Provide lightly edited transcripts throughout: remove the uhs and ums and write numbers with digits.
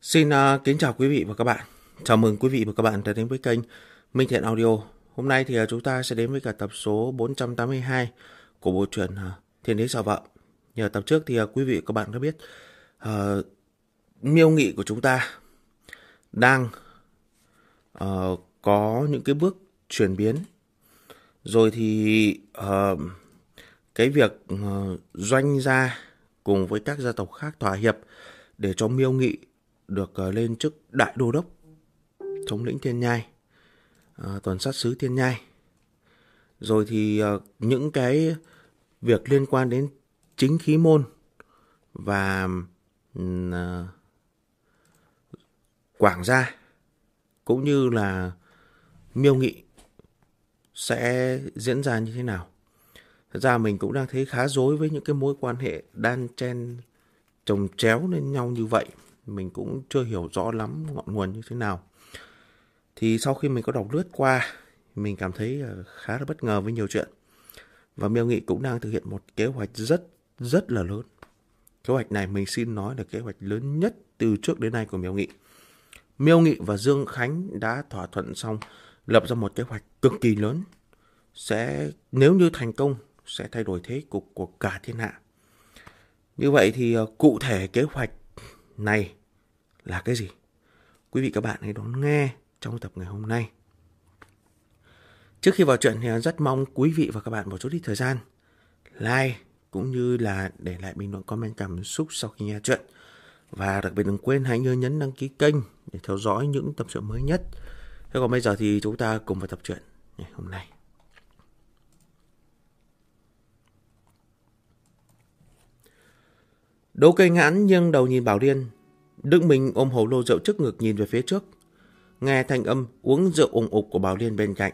Xin kính chào quý vị và các bạn. Chào mừng quý vị và các bạn đã đến với kênh Minh Thiện Audio. Hôm nay thì chúng ta sẽ đến với cả tập số 482 của bộ truyện Thiên Đế Sợ Vợ. Nhờ tập trước thì quý vị và các bạn đã biết Miêu Nghị của chúng ta đang có những cái bước chuyển biến. Rồi thì cái việc Doanh gia cùng với các gia tộc khác thỏa hiệp để cho Miêu Nghị được lên chức đại đô đốc thống lĩnh Thiên Nhai, tuần sát sứ Thiên Nhai. Rồi thì những cái việc liên quan đến chính khí môn và Quảng gia cũng như là Miêu Nghị sẽ diễn ra như thế nào. Thật ra mình cũng đang thấy khá rối với những cái mối quan hệ đan chen chồng chéo lên nhau như vậy. Mình cũng chưa hiểu rõ lắm ngọn nguồn như thế nào. Thì sau khi mình có đọc lướt qua, mình cảm thấy khá là bất ngờ với nhiều chuyện. Và Miêu Nghị cũng đang thực hiện một kế hoạch rất là lớn. Kế hoạch này mình xin nói là kế hoạch lớn nhất từ trước đến nay của Miêu Nghị. Miêu Nghị và Dương Khánh đã thỏa thuận xong, lập ra một kế hoạch cực kỳ lớn. Nếu như thành công, sẽ thay đổi thế cục của cả thiên hạ. Như vậy thì cụ thể kế hoạch này là cái gì? Quý vị các bạn hãy đón nghe trong tập ngày hôm nay. Trước khi vào chuyện thì rất mong quý vị và các bạn một chút ít thời gian like cũng như là để lại bình luận comment cảm xúc sau khi nghe chuyện. Và đặc biệt đừng quên hãy nhấn đăng ký kênh để theo dõi những tập truyện mới nhất. Thế còn bây giờ thì chúng ta cùng vào tập truyện ngày hôm nay. Đỗ Cây Ngãn nghiêng đầu nhìn Bảo Liên. Đức Minh ôm hồ lô rượu trước ngực nhìn về phía trước, nghe thanh âm uống rượu ủng ục của Bảo Liên bên cạnh.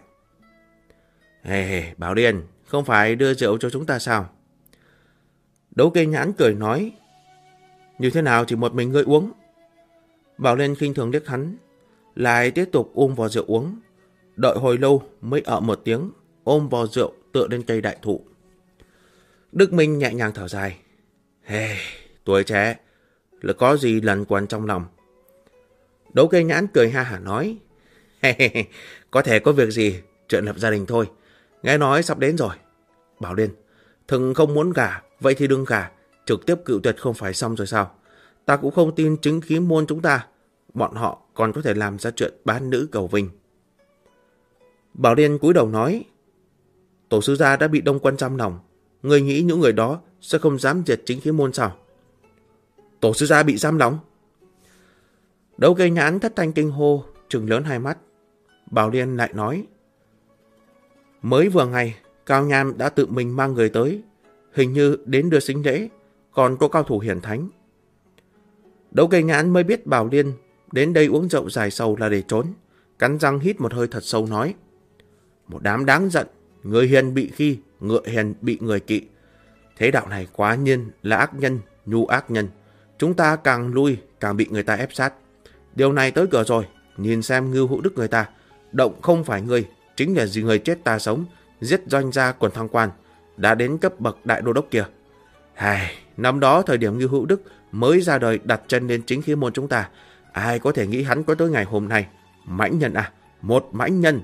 Bảo Liên, không phải đưa rượu cho chúng ta sao? Đỗ Cây Nhãn cười nói. Như thế nào chỉ một mình ngươi uống? Bảo Liên khinh thường liếc hắn, lại tiếp tục ôm vò rượu uống. Đợi hồi lâu mới ợ một tiếng, ôm vò rượu tựa lên cây đại thụ. Đức Minh nhẹ nhàng thở dài. Tuổi trẻ là có gì lẩn quẩn trong lòng. Đỗ Cây Nhãn cười ha hả nói. Có thể có việc gì, chuyện lập gia đình thôi. Nghe nói sắp đến rồi. Bảo Liên, Thừng không muốn gả, vậy thì đừng gả, trực tiếp cự tuyệt không phải xong rồi sao? Ta cũng không tin chính khí môn chúng ta, bọn họ còn có thể làm ra chuyện bán nữ cầu vinh. Bảo Liên cúi đầu nói. Tổ sư gia đã bị Đông Quân giam lòng, người nghĩ những người đó sẽ không dám diệt chính khí môn sao? Tổ sư gia bị giam lòng? Đỗ Cây Nhãn thất thanh kinh hô, trừng lớn hai mắt. Bảo Liên lại nói. Mới vừa ngày, Cao Nham đã tự mình mang người tới, hình như đến đưa sính lễ, còn có cao thủ hiển thánh. Đỗ Cây Nhãn mới biết Bảo Liên đến đây uống rượu dài sầu là để trốn, cắn răng hít một hơi thật sâu nói. Một đám đáng giận, người hiền bị khi, ngựa hiền bị người kỵ. Thế đạo này quá nhiên là ác nhân, nhu ác nhân. Chúng ta càng lui càng bị người ta ép sát. Điều này tới cửa rồi, nhìn xem Ngưu Hữu Đức người ta, động không phải người, chính là gì người chết ta sống, giết Doanh gia quần thăng quan, đã đến cấp bậc đại đô đốc kia. Năm đó thời điểm Ngưu Hữu Đức mới ra đời đặt chân lên chính khí môn chúng ta, ai có thể nghĩ hắn có tới ngày hôm nay. Mãnh nhân à, một mãnh nhân.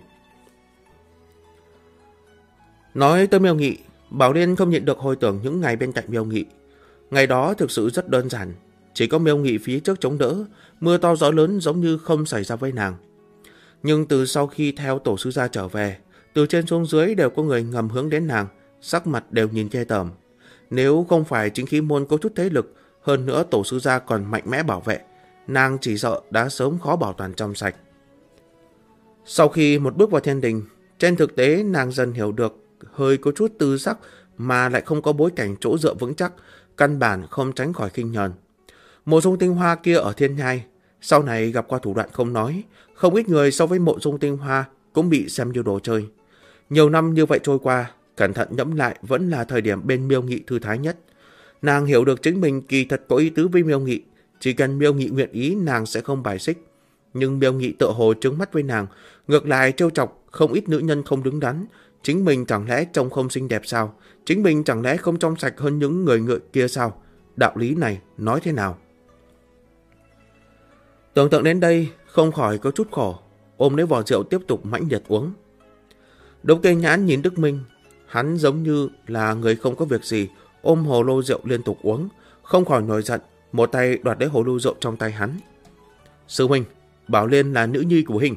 Nói tới Miêu Nghị, Bảo Liên không nhịn được hồi tưởng những ngày bên cạnh Miêu Nghị. Ngày đó thực sự rất đơn giản, chỉ có Miêu Nghị phía trước chống đỡ, mưa to gió lớn giống như không xảy ra với nàng. Nhưng từ sau khi theo tổ sư gia trở về, từ trên xuống dưới đều có người ngầm hướng đến nàng, sắc mặt đều nhìn ghê tởm. Nếu không phải chính khí môn có chút thế lực, hơn nữa tổ sư gia còn mạnh mẽ bảo vệ, nàng chỉ sợ đã sớm khó bảo toàn trong sạch. Sau khi một bước vào thiên đình, trên thực tế nàng dần hiểu được hơi có chút tư sắc mà lại không có bối cảnh chỗ dựa vững chắc, căn bản không tránh khỏi khinh nhờn. Mộ Dung Tinh Hoa kia ở Thiên Nhai, sau này gặp qua thủ đoạn không nói, không ít người so với Mộ Dung Tinh Hoa cũng bị xem như đồ chơi. Nhiều năm như vậy trôi qua, cẩn thận ngẫm lại vẫn là thời điểm bên Miêu Nghị thư thái nhất. Nàng hiểu được chính mình kỳ thật có ý tứ với Miêu Nghị, chỉ cần Miêu Nghị nguyện ý nàng sẽ không bài xích. Nhưng Miêu Nghị tựa hồ trứng mắt với nàng, ngược lại trêu chọc không ít nữ nhân không đứng đắn. Chính mình chẳng lẽ trông không xinh đẹp sao? Chính mình chẳng lẽ không trong sạch hơn những người ngựa kia sao? Đạo lý này nói thế nào? Tưởng tượng đến đây, không khỏi có chút khổ, ôm lấy vò rượu tiếp tục mãnh liệt uống. Đống Cây Nhãn nhìn Đức Minh, hắn giống như là người không có việc gì, ôm hồ lô rượu liên tục uống, không khỏi nổi giận, một tay đoạt lấy hồ lô rượu trong tay hắn. Sư huynh, Bảo Liên là nữ nhi của huynh.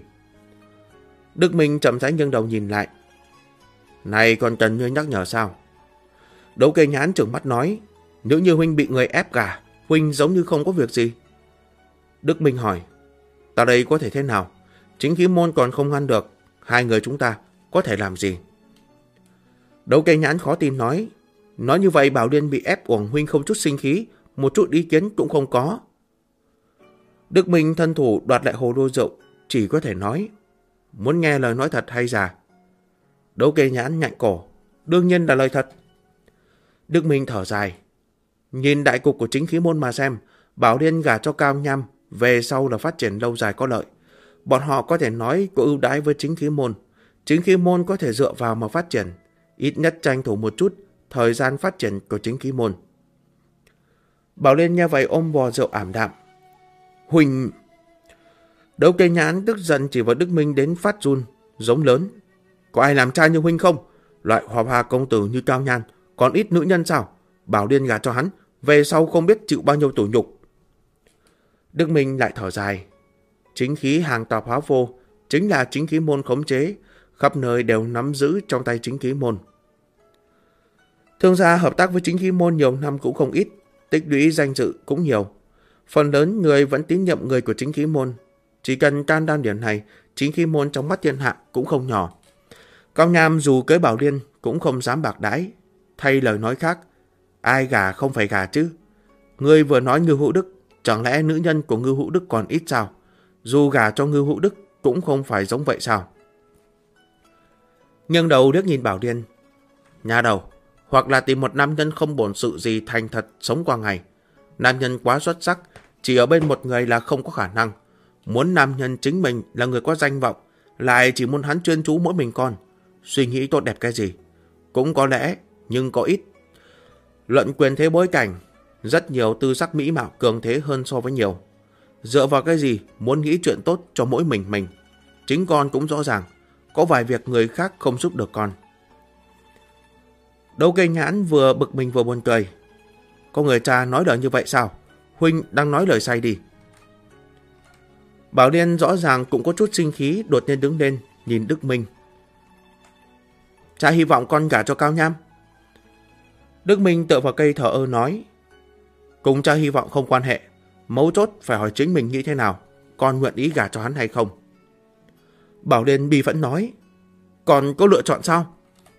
Đức Minh chậm rãi nghiêng đầu nhìn lại. Này còn cần ngươi nhắc nhở sao? Đống Cây Nhãn trừng mắt nói, nữ như huynh bị người ép gả, huynh giống như không có việc gì. Đức Minh hỏi, ta đây có thể thế nào? Chính khí môn còn không ngăn được, hai người chúng ta có thể làm gì? Đống Cây Nhãn khó tin nói như vậy Bảo Liên bị ép uổng, huynh không chút sinh khí, một chút ý kiến cũng không có. Đức Minh thân thủ đoạt lại hồ lô rượu, chỉ có thể nói, muốn nghe lời nói thật hay giả? Đống Cây Nhãn nhạnh cổ, đương nhiên là lời thật. Đức Minh thở dài, nhìn đại cục của chính khí môn mà xem, Bảo Liên gả cho Cao Nham, về sau là phát triển lâu dài có lợi. Bọn họ có thể nói có ưu đãi với chính khí môn. Chính khí môn có thể dựa vào mà phát triển, ít nhất tranh thủ một chút thời gian phát triển của chính khí môn. Bảo Liên nghe vậy ôm vò rượu ảm đạm. Huynh... Đống Cây Nhãn tức giận chỉ vào Đức Minh đến phát run, giống lớn. Có ai làm trai như huynh không? Loại hoa hoa công tử như Cao Nhan, còn ít nữ nhân sao? Bảo Liên gả cho hắn, về sau không biết chịu bao nhiêu tủi nhục. Đức Minh lại thở dài. Chính khí hàng tạp hóa vô, chính là chính khí môn khống chế, khắp nơi đều nắm giữ trong tay chính khí môn. Thương gia hợp tác với chính khí môn nhiều năm cũng không ít, tích lũy danh dự cũng nhiều. Phần lớn người vẫn tín nhiệm người của chính khí môn. Chỉ cần can đảm điểm này, chính khí môn trong mắt thiên hạ cũng không nhỏ. Cao Nham dù cưới Bảo Liên cũng không dám bạc đãi. Thay lời nói khác, ai gả không phải gả chứ? Ngươi vừa nói Ngưu Hữu Đức, chẳng lẽ nữ nhân của Ngưu Hữu Đức còn ít sao? Dù gả cho Ngưu Hữu Đức cũng không phải giống vậy sao? Nghiêng đầu liếc nhìn Bảo Liên. Nhà đầu, hoặc là tìm một nam nhân không bổn sự gì thành thật sống qua ngày. Nam nhân quá xuất sắc, chỉ ở bên một người là không có khả năng. Muốn nam nhân chính mình là người có danh vọng, lại chỉ muốn hắn chuyên chú mỗi mình con. Suy nghĩ tốt đẹp cái gì? Cũng có lẽ, nhưng có ít. Luận quyền thế bối cảnh, rất nhiều tư sắc mỹ mạo cường thế hơn so với nhiều. Dựa vào cái gì muốn nghĩ chuyện tốt cho mỗi mình? Chính con cũng rõ ràng, có vài việc người khác không giúp được con. Đống Cây Nhãn vừa bực mình vừa buồn cười. Có người cha nói lời như vậy sao? Huynh đang nói lời sai đi. Bảo Liên rõ ràng cũng có chút sinh khí, đột nhiên đứng lên, nhìn Đức Minh. Cha hy vọng con gả cho Cao Nham. Đức Minh tựa vào cây thở ơ nói. Cùng cha hy vọng không quan hệ, mấu chốt phải hỏi chính mình nghĩ thế nào, con nguyện ý gả cho hắn hay không. Bảo Liên bi phẫn nói. Còn có lựa chọn sao?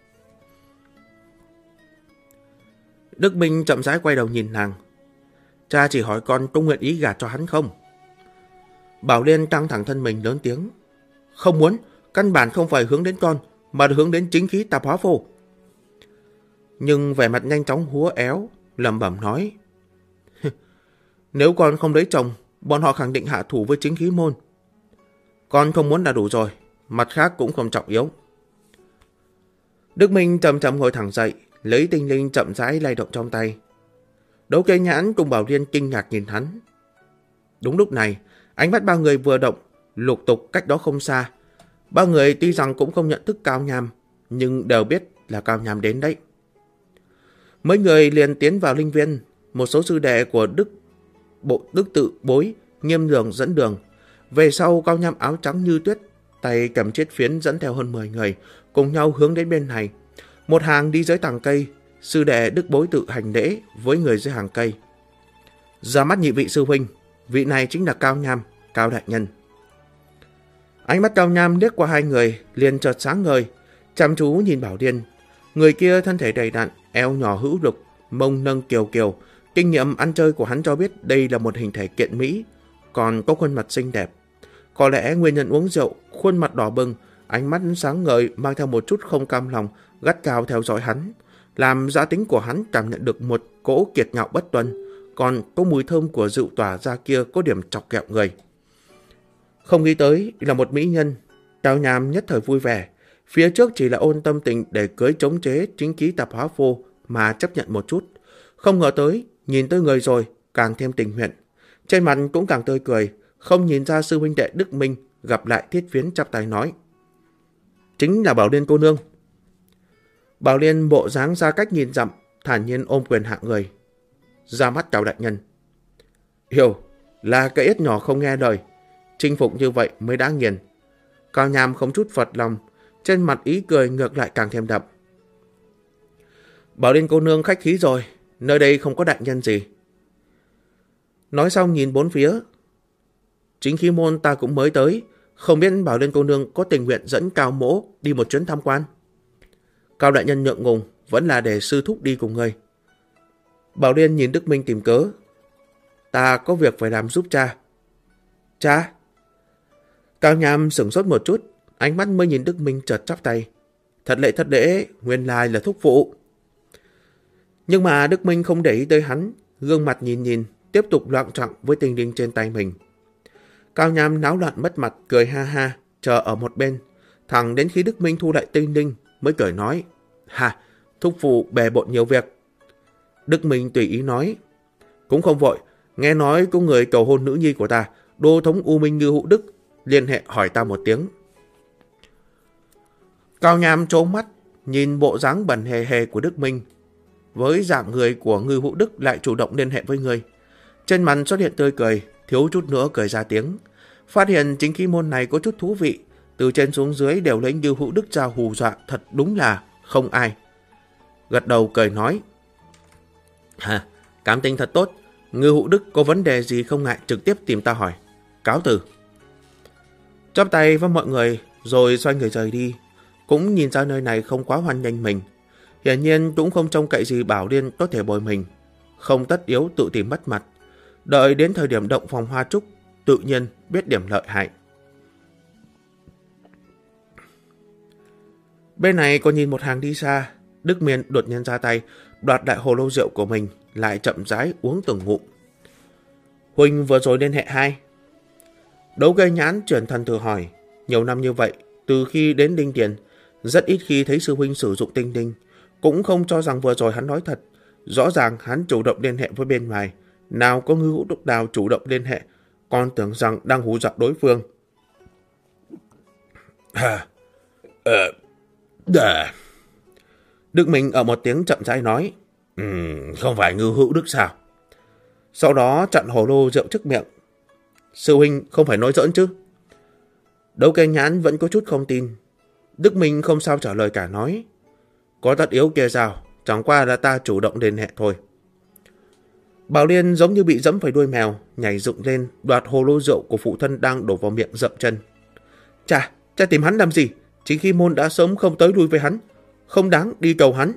Đức Minh chậm rãi quay đầu nhìn nàng. Cha chỉ hỏi con có nguyện ý gả cho hắn không? Bảo Liên căng thẳng thân mình lớn tiếng. Không muốn, căn bản không phải hướng đến con, mà hướng đến chính khí tạp hóa phô. Nhưng vẻ mặt nhanh chóng húa éo, lẩm bẩm nói. Nếu con không lấy chồng, bọn họ khẳng định hạ thủ với chính khí môn. Con không muốn là đủ rồi, mặt khác cũng không trọng yếu. Đức Minh chậm chậm ngồi thẳng dậy, lấy tinh linh chậm rãi lay động trong tay. Đống Cây Nhãn cùng Bảo Liên kinh ngạc nhìn hắn. Đúng lúc này, ánh mắt ba người vừa động, lục tục cách đó không xa. Ba người tuy rằng cũng không nhận thức Cao Nham, nhưng đều biết là Cao Nham đến đấy. Mấy người liền tiến vào linh viên, một số sư đệ của Đức Tự Bối nghiêm đường dẫn đường. Về sau Cao Nham áo trắng như tuyết, tay cầm chiếc phiến dẫn theo hơn 10 người, cùng nhau hướng đến bên này. Một hàng đi dưới tàng cây, sư đệ Đức Bối tự hành lễ với người dưới hàng cây. Ra mắt nhị vị sư huynh, vị này chính là Cao Nham, Cao đại nhân. Ánh mắt Cao Nham liếc qua hai người, liền chợt sáng ngời, chăm chú nhìn Bảo Liên. Người kia thân thể đầy đặn, eo nhỏ hữu lực, mông nâng kiều kiều. Kinh nghiệm ăn chơi của hắn cho biết đây là một hình thể kiện mỹ, còn có khuôn mặt xinh đẹp. Có lẽ nguyên nhân uống rượu, khuôn mặt đỏ bừng, ánh mắt sáng ngời mang theo một chút không cam lòng, gắt gao theo dõi hắn, làm giá tính của hắn cảm nhận được một cỗ kiệt ngạo bất tuân, còn có mùi thơm của rượu tỏa ra kia có điểm chọc ghẹo người. Không nghĩ tới là một mỹ nhân, Cao Nham nhất thời vui vẻ. Phía trước chỉ là ôn tâm tình để cưới chống chế chính khí tạp hóa phô mà chấp nhận một chút. Không ngờ tới, nhìn tới người rồi, càng thêm tình nguyện. Trên mặt cũng càng tươi cười, không nhìn ra sư huynh đệ Đức Minh gặp lại Thiết Phiến chắp tay nói. Chính là Bảo Liên cô nương. Bảo Liên bộ dáng ra cách nhìn dặm, thản nhiên ôm quyền hạ người. Ra mắt Cao đại nhân. Hiểu, là cái ít nhỏ không nghe lời. Chinh phục như vậy mới đã nghiền. Cao Nham không chút phật lòng, trên mặt ý cười ngược lại càng thêm đậm. Bảo Liên cô nương khách khí rồi, nơi đây không có đại nhân gì. Nói xong nhìn bốn phía. Chính khí môn ta cũng mới tới, không biết Bảo Liên cô nương có tình nguyện dẫn Cao mỗ đi một chuyến tham quan. Cao đại nhân ngượng ngùng, vẫn là để sư thúc đi cùng người. Bảo Liên nhìn Đức Minh tìm cớ. Ta có việc phải làm giúp cha. Cha? Cao Nham sửng sốt một chút, ánh mắt mới nhìn Đức Minh chợt chắp tay. Thật lễ, nguyên lai là thúc phụ. Nhưng mà Đức Minh không để ý tới hắn, gương mặt nhìn, tiếp tục loạng choạng với tinh đinh trên tay mình. Cao Nham náo loạn mất mặt, cười ha ha, chờ ở một bên. Thẳng đến khi Đức Minh thu lại tinh đinh, mới cười nói. Hà, thúc phụ bề bộn nhiều việc. Đức Minh tùy ý nói. Cũng không vội, nghe nói có người cầu hôn nữ nhi của ta, đô thống U Minh Ngư Hữu Đức, liên hệ hỏi ta một tiếng. Cao Nham trố mắt, nhìn bộ dáng bẩn hề của Đức Minh. Với dạng người của Ngư Hữu Đức lại chủ động liên hệ với người. Trên mặt xuất hiện tươi cười, thiếu chút nữa cười ra tiếng. Phát hiện chính khí môn này có chút thú vị, từ trên xuống dưới đều lấy Ngư Hữu Đức ra hù dọa, thật đúng là không ai. Gật đầu cười nói. Hà, cảm tình thật tốt, Ngư Hữu Đức có vấn đề gì không ngại trực tiếp tìm ta hỏi. Cáo từ. Chắp tay với mọi người rồi xoay người rời đi. Cũng nhìn ra nơi này không quá hoan nghênh mình. Hiển nhiên cũng không trông cậy gì Bảo Liên có thể bồi mình. Không tất yếu tự tìm mất mặt. Đợi đến thời điểm động phòng hoa trúc, tự nhiên biết điểm lợi hại. Bên này có nhìn một hàng đi xa. Đức Miên đột nhiên ra tay, đoạt đại hồ lô rượu của mình, lại chậm rãi uống từng ngụm. Huỳnh vừa rồi liên hệ hai. Đấu Gây Nhãn chuyển thần thử hỏi. Nhiều năm như vậy, từ khi đến Đinh Tiền, rất ít khi thấy sư huynh sử dụng tinh đinh. Cũng không cho rằng vừa rồi hắn nói thật. Rõ ràng hắn chủ động liên hệ với bên ngoài. Nào có Ngư Hữu Đức nào chủ động liên hệ, còn tưởng rằng đang hù dọa đối phương. Đức Minh ở một tiếng chậm rãi nói. Không phải Ngư Hữu Đức sao? Sau đó chặn hồ lô rượu trước miệng. Sư huynh không phải nói giỡn chứ? Đấu Cây Nhãn vẫn có chút không tin. Đức Minh không sao trả lời cả nói. Có tất yếu kia sao? Chẳng qua là ta chủ động liên hệ thôi. Bảo Liên giống như bị dẫm phải đuôi mèo, nhảy dựng lên, đoạt hồ lô rượu của phụ thân đang đổ vào miệng dậm chân. Cha tìm hắn làm gì? Chính khi môn đã sớm không tới lui với hắn, không đáng đi cầu hắn.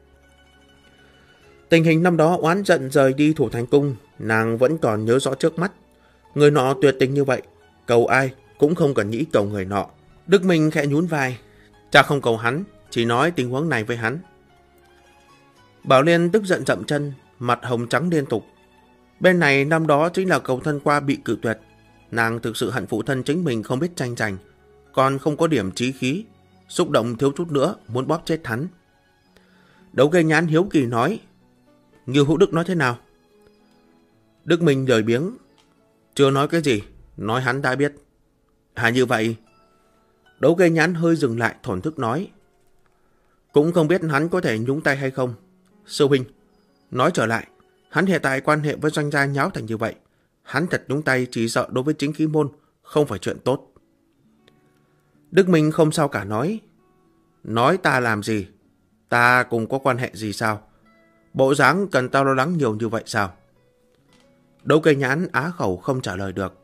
Tình hình năm đó oán giận rời đi Thủ Thành Cung, nàng vẫn còn nhớ rõ trước mắt. Người nọ tuyệt tình như vậy, cầu ai cũng không cần nghĩ cầu người nọ. Đức Minh khẽ nhún vai. Cha không cầu hắn, chỉ nói tình huống này với hắn. Bảo Liên tức giận dậm chân, mặt hồng trắng liên tục. Bên này năm đó chính là cầu thân qua bị cự tuyệt. Nàng thực sự hận phụ thân chính mình không biết tranh giành, còn không có điểm chí khí, xúc động thiếu chút nữa muốn bóp chết hắn. Đấu Gây Nhãn hiếu kỳ nói. Ngưu Hữu Đức nói thế nào? Đức Minh lười biếng. Chưa nói cái gì, nói hắn đã biết. Như vậy? Đấu Gây Nhãn hơi dừng lại thổn thức nói. Cũng không biết hắn có thể nhúng tay hay không. Sư huynh, nói trở lại, hắn hiện tại quan hệ với Doanh gia nháo thành như vậy. Hắn thật nhúng tay chỉ sợ đối với chính khí môn không phải chuyện tốt. Đức Minh không sao cả nói. Nói ta làm gì? Ta cùng có quan hệ gì sao? Bộ dáng cần tao lo lắng nhiều như vậy sao? Đấu Cây Nhãn á khẩu không trả lời được.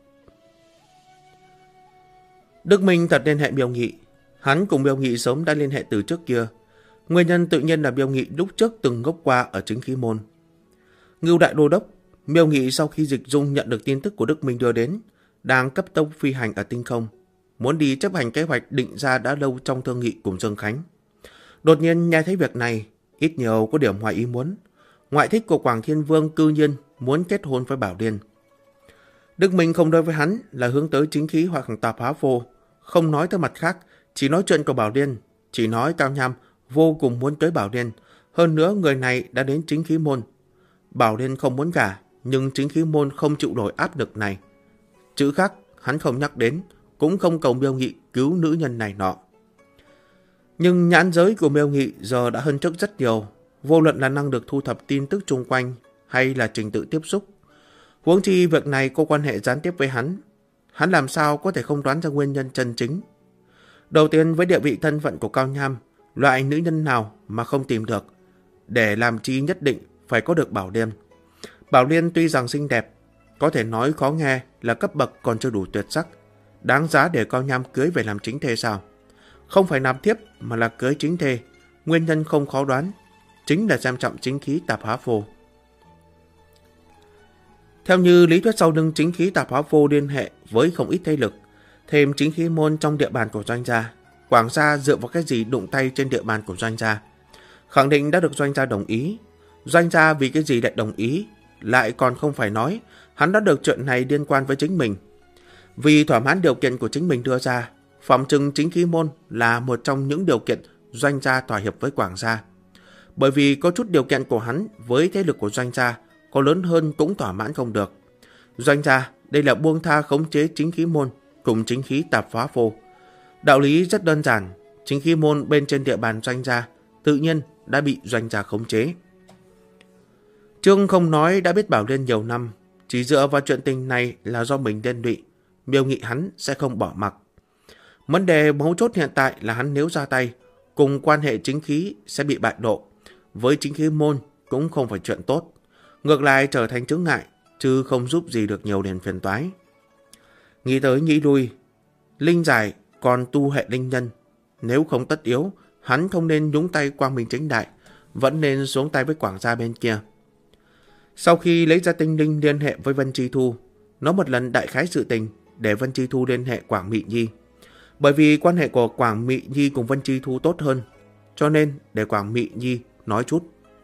Đức Minh thật liên hệ Miêu Nghị. Hắn cùng Miêu Nghị sớm đã liên hệ từ trước kia. Nguyên nhân tự nhiên là Miêu Nghị lúc trước từng ngốc qua ở chính khí môn. Ngưu đại đô đốc, Miêu Nghị sau khi Dịch Dung nhận được tin tức của Đức Minh đưa đến, đang cấp tốc phi hành ở tinh không, muốn đi chấp hành kế hoạch định ra đã lâu trong thương nghị cùng Dương Khánh. Đột nhiên nghe thấy việc này, ít nhiều có điểm ngoài ý muốn. Ngoại thích của Quảng Thiên Vương cư nhiên muốn kết hôn với Bảo Liên. Đức Minh không đối với hắn là hướng tới chính khí hoặc tạp hóa vô, không nói tới mặt khác, chỉ nói chuyện của Bảo Liên, chỉ nói Cao Nham vô cùng muốn tới Bảo Liên, hơn nữa người này đã đến chính khí môn. Bảo Liên không muốn gả, nhưng chính khí môn không chịu nổi áp lực này. chữ khác hắn không nhắc đến, cũng không cầu Miêu Nghị cứu nữ nhân này nọ. Nhưng nhãn giới của Miêu Nghị giờ đã hơn trước rất nhiều, vô luận là năng được thu thập tin tức chung quanh hay là trình tự tiếp xúc. Huống chi việc này có quan hệ gián tiếp với hắn làm sao có thể không đoán ra nguyên nhân chân chính. Đầu tiên, với địa vị thân phận của Cao Nham, loại nữ nhân nào mà không tìm được, để làm chi nhất định phải có được Bảo Liên. Bảo Liên tuy rằng xinh đẹp, có thể nói khó nghe là cấp bậc còn chưa đủ tuyệt sắc, đáng giá để Cao Nham cưới về làm chính thê sao? Không phải nạp thiếp mà là cưới chính thê, nguyên nhân không khó đoán, chính là xem trọng chính khí Tạp Hóa Phô. Theo như lý thuyết sau lưng chính khí Tạp Hóa Phô liên hệ với không ít thế lực, thêm chính khí môn trong địa bàn của Doanh gia, Quảng gia dựa vào cái gì đụng tay trên địa bàn của Doanh gia? Khẳng định đã được Doanh gia đồng ý. Doanh gia vì cái gì lại đồng ý? Lại còn không phải nói hắn đã được chuyện này liên quan với chính mình. Vì thỏa mãn điều kiện của chính mình đưa ra, phỏng chừng chính khí môn là một trong những điều kiện Doanh gia thỏa hiệp với Quảng gia. Bởi vì có chút điều kiện của hắn với thế lực của Doanh gia có lớn hơn cũng thỏa mãn không được. Doanh gia đây là buông tha khống chế chính khí môn cùng chính khí Tạp Hóa Phô. Đạo lý rất đơn giản, chính khí môn bên trên địa bàn Doanh gia tự nhiên đã bị Doanh gia khống chế. Trương không nói đã biết Bảo Liên nhiều năm, chỉ dựa vào chuyện tình này là do mình liên lụy, Miêu Nghị hắn sẽ không bỏ mặc. Vấn đề mấu chốt hiện tại là hắn nếu ra tay, cùng quan hệ chính khí sẽ bị bại lộ, với chính khí môn cũng không phải chuyện tốt, ngược lại trở thành chướng ngại, chứ không giúp gì được nhiều đến phiền toái. Nghĩ tới nghĩ lui, linh giải còn tu hệ linh nhân, nếu không tất yếu, hắn không nên nhúng tay quang minh chính đại, vẫn nên xuống tay với Quảng gia bên kia. Sau khi lấy ra tinh linh liên hệ với Vân Chi Thu, nói một lần đại khái sự tình để Vân Chi Thu liên hệ Quảng Mị Nhi. Bởi vì quan hệ của Quảng Mị Nhi cùng Vân Chi Thu tốt hơn, cho nên để Quảng Mị Nhi nói chút.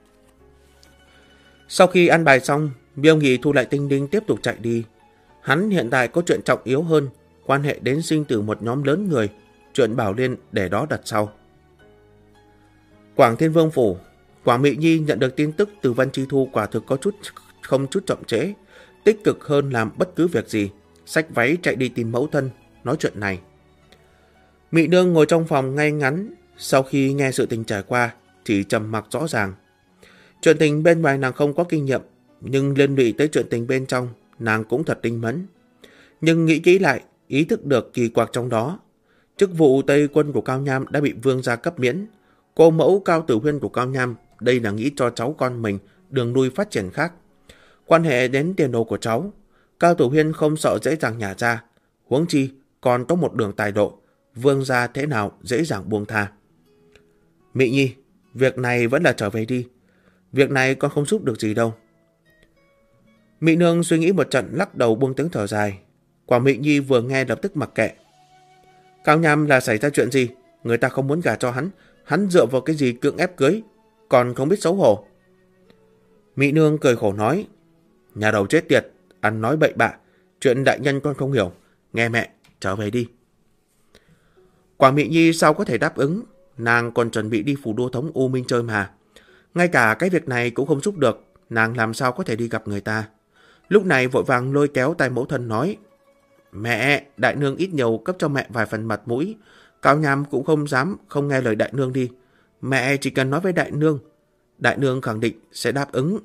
Sau khi ăn bài xong, Miêu Nghị thu lại tinh linh tiếp tục chạy đi. Hắn hiện tại có chuyện trọng yếu hơn, quan hệ đến sinh tử một nhóm lớn người, chuyện Bảo Liên để đó đặt sau. Quảng Thiên Vương phủ, Quảng Mị Nhi nhận được tin tức từ Vân Chi Thu quả thực có không chút chậm trễ, tích cực hơn làm bất cứ việc gì, xách váy chạy đi tìm mẫu thân, nói chuyện này. Mị nương ngồi trong phòng ngay ngắn, sau khi nghe sự tình trải qua, chỉ trầm mặc rõ ràng. Chuyện tình bên ngoài nàng không có kinh nghiệm, nhưng liên lụy tới chuyện tình bên trong, nàng cũng thật tinh mẫn. Nhưng nghĩ kỹ lại, ý thức được kỳ quặc trong đó. Chức vụ Tây quân của Cao Nham đã bị vương gia cấp miễn. Cô mẫu Cao Tử Huyên của Cao Nham, đây là nghĩ cho cháu con mình đường lui phát triển khác. Quan hệ đến tiền đồ của cháu, Cao Tử Huyên không sợ dễ dàng nhả ra. Huống chi còn có một đường tài độ, vương gia thế nào dễ dàng buông tha. Mị Nhi, việc này vẫn là trở về đi. Việc này con không giúp được gì đâu. Mị nương suy nghĩ một trận, lắc đầu buông tiếng thở dài. Quảng Mị Nhi vừa nghe lập tức mặc kệ. Cao Nham là xảy ra chuyện gì? Người ta không muốn gả cho hắn dựa vào cái gì cưỡng ép cưới, còn không biết xấu hổ. Mị nương cười khổ nói, nhà đầu chết tiệt, ăn nói bậy bạ, chuyện đại nhân con không hiểu, nghe mẹ, trở về đi. Quảng Mị Nhi sao có thể đáp ứng, nàng còn chuẩn bị đi phủ đô thống U Minh chơi mà. Ngay cả cái việc này cũng không giúp được, nàng làm sao có thể đi gặp người ta. Lúc này vội vàng lôi kéo tay mẫu thân nói, mẹ, đại nương ít nhiều cấp cho mẹ vài phần mặt mũi, Cao Nham cũng không dám không nghe lời đại nương đi. Mẹ chỉ cần nói với đại nương khẳng định sẽ đáp ứng.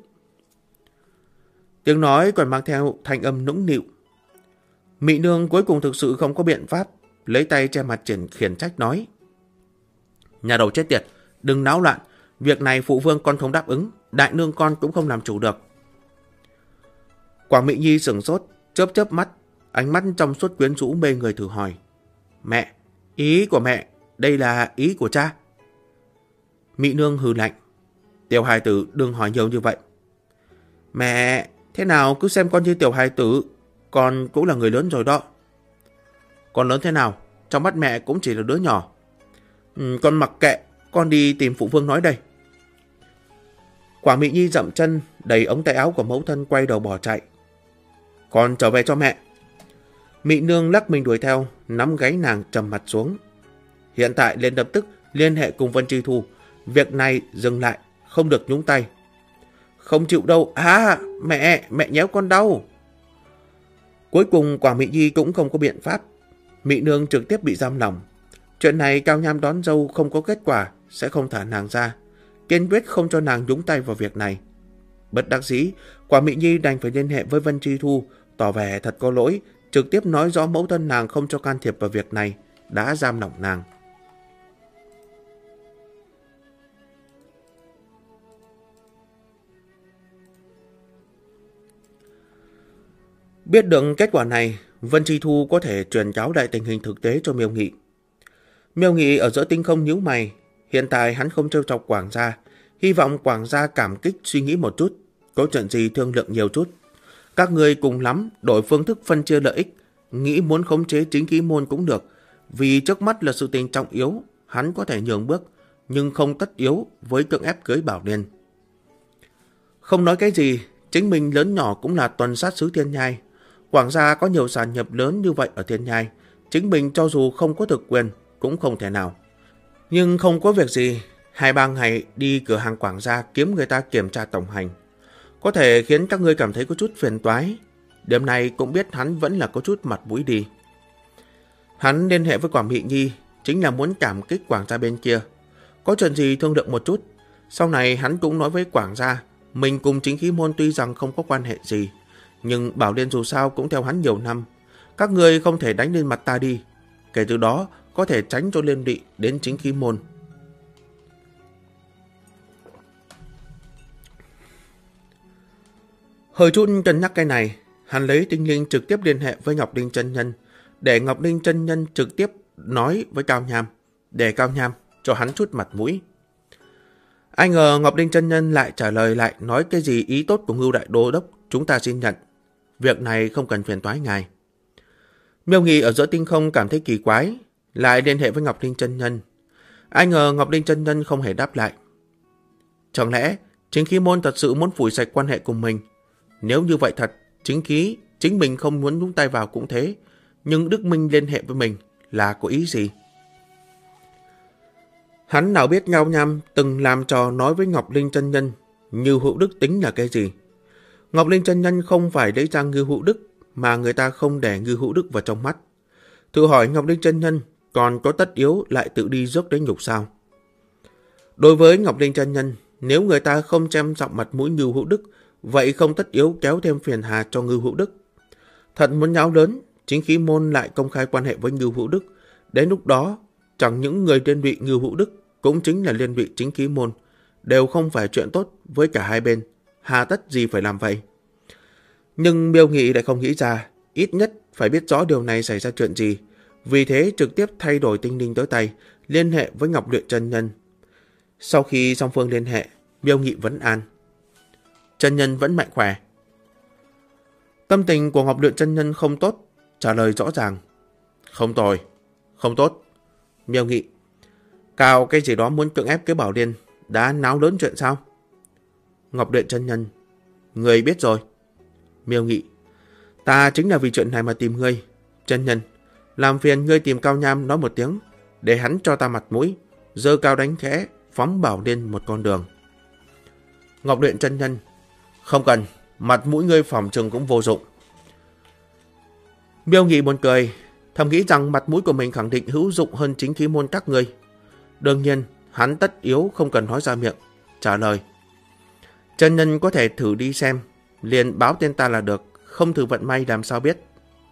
Tiếng nói còn mang theo thanh âm nũng nịu. Mị nương cuối cùng thực sự không có biện pháp, lấy tay che mặt khiển trách nói, nhà đầu chết tiệt, đừng náo loạn, việc này phụ vương con không đáp ứng, đại nương con cũng không làm chủ được. Quảng Mị Nhi sửng sốt, chớp chớp mắt, ánh mắt trong suốt quyến rũ mê người thử hỏi, mẹ, ý của mẹ, đây là ý của cha. Mị nương hừ lạnh, tiểu hài tử đừng hỏi nhiều như vậy. Mẹ, thế nào cứ xem con như tiểu hài tử, con cũng là người lớn rồi đó. Con lớn thế nào, trong mắt mẹ cũng chỉ là đứa nhỏ. Con mặc kệ, con đi tìm phụ vương nói đây. Quảng Mị Nhi dậm chân, đẩy ống tay áo của mẫu thân quay đầu bỏ chạy. Con trở về cho mẹ. Mị nương lắc mình đuổi theo, nắm gáy nàng trầm mặt xuống. Hiện tại liền lập tức liên hệ cùng Vân Chi Thu, việc này dừng lại, không được nhúng tay. Không chịu đâu, mẹ nhéo con đau. Cuối cùng Quảng Mỹ Nhi cũng không có biện pháp. Mỹ nương trực tiếp bị giam lỏng. Chuyện này Cao Nham đón dâu không có kết quả sẽ không thả nàng ra, kiên quyết không cho nàng nhúng tay vào việc này. Bất đắc dĩ, Quảng Mỹ Nhi đành phải liên hệ với Vân Tri Thu, tỏ vẻ thật có lỗi, trực tiếp nói rõ mẫu thân nàng không cho can thiệp vào việc này, đã giam lỏng nàng. Biết được kết quả này, Vân Tri Thu có thể truyền cáo lại tình hình thực tế cho Miêu Nghị. Miêu Nghị ở giữa tinh không nhíu mày, hiện tại hắn không trêu chọc Quảng gia, hy vọng Quảng gia cảm kích suy nghĩ một chút, có chuyện gì thương lượng nhiều chút. Các người cùng lắm đổi phương thức phân chia lợi ích, nghĩ muốn khống chế chính khí môn cũng được, vì trước mắt là sự tình trọng yếu, hắn có thể nhường bước, nhưng không tất yếu với cưỡng ép cưới Bảo Liên. Không nói cái gì, chính mình lớn nhỏ cũng là tuần sát xứ Thiên Nhai. Quảng gia có nhiều sản nhập lớn như vậy ở Thiên Nhai, chính mình cho dù không có thực quyền cũng không thể nào. Nhưng không có việc gì, 2-3 ngày đi cửa hàng Quảng gia kiếm người ta kiểm tra tổng hành, có thể khiến các ngươi cảm thấy có chút phiền toái. Điểm này cũng biết hắn vẫn là có chút mặt mũi đi. Hắn liên hệ với Quảng Mỹ Nhi chính là muốn cảm kích Quảng gia bên kia, có chuyện gì thương lượng một chút. Sau này hắn cũng nói với Quảng gia, mình cùng chính khí môn tuy rằng không có quan hệ gì, nhưng Bảo Liên dù sao cũng theo hắn nhiều năm, các ngươi không thể đánh lên mặt ta đi, kể từ đó có thể tránh cho liên lụy đến chính khí môn. Hơi chút cân nhắc cái này, hắn lấy tinh linh trực tiếp liên hệ với Ngọc Linh chân nhân, để Ngọc Linh chân nhân trực tiếp nói với Cao Nham, để Cao Nham cho hắn chút mặt mũi. Ai ngờ Ngọc Linh chân nhân lại trả lời lại nói cái gì ý tốt của Ngưu đại đô đốc chúng ta xin nhận, việc này không cần phiền toái ngài. Miêu Nghị ở giữa tinh không cảm thấy kỳ quái, lại liên hệ với Ngọc Linh chân nhân. Ai ngờ Ngọc Linh chân nhân không hề đáp lại. Chẳng lẽ chính khí môn thật sự muốn phủi sạch quan hệ cùng mình? Nếu như vậy thật, chính mình không muốn nhúng tay vào cũng thế, nhưng Đức Minh liên hệ với mình là có ý gì? Hắn nào biết Ngao Nham từng làm trò nói với Ngọc Linh chân nhân Ngưu Hữu Đức tính là cái gì. Ngọc Linh chân nhân không phải lấy ra Ngưu Hữu Đức, mà người ta không để Ngưu Hữu Đức vào trong mắt. Thử hỏi Ngọc Linh chân nhân còn có tất yếu lại tự đi rước đến nhục sao? Đối với Ngọc Linh chân nhân, nếu người ta không xem trọng mặt mũi Ngưu Hữu Đức, vậy không tất yếu kéo thêm phiền hà cho Ngưu Hữu Đức. Thật muốn nháo lớn, chính khí môn lại công khai quan hệ với Ngưu Hữu Đức, đến lúc đó chẳng những người liên lụy Ngưu Hữu Đức cũng chính là liên lụy chính khí môn, đều không phải chuyện tốt với cả hai bên, hà tất gì phải làm vậy. Nhưng Miêu Nghị lại không nghĩ ra, ít nhất phải biết rõ điều này xảy ra chuyện gì, vì thế trực tiếp thay đổi tinh linh tới tay, liên hệ với Ngọc Luyện chân nhân. Sau khi song phương liên hệ, Miêu Nghị vẫn an. Chân nhân vẫn mạnh khỏe. Tâm tình của Ngọc Luyện chân nhân không tốt, trả lời rõ ràng. Không tồi, không tốt. Miêu Nghị, Cao cái gì đó muốn cưỡng ép cái Bảo Liên, đã náo lớn chuyện sao? Ngọc Luyện chân nhân, người biết rồi. Miêu Nghị, ta chính là vì chuyện này mà tìm ngươi. Chân nhân, làm phiền ngươi tìm Cao Nham nói một tiếng, để hắn cho ta mặt mũi, giơ cao đánh khẽ, phóng Bảo Liên một con đường. Ngọc Luyện chân nhân, không cần, mặt mũi ngươi phỏng chừng cũng vô dụng. Miêu Nghị buồn cười, thầm nghĩ rằng mặt mũi của mình khẳng định hữu dụng hơn chính khí môn các ngươi. Đương nhiên, hắn tất yếu không cần nói ra miệng, trả lời. Chân nhân có thể thử đi xem, liền báo tên ta là được, không thử vận may làm sao biết.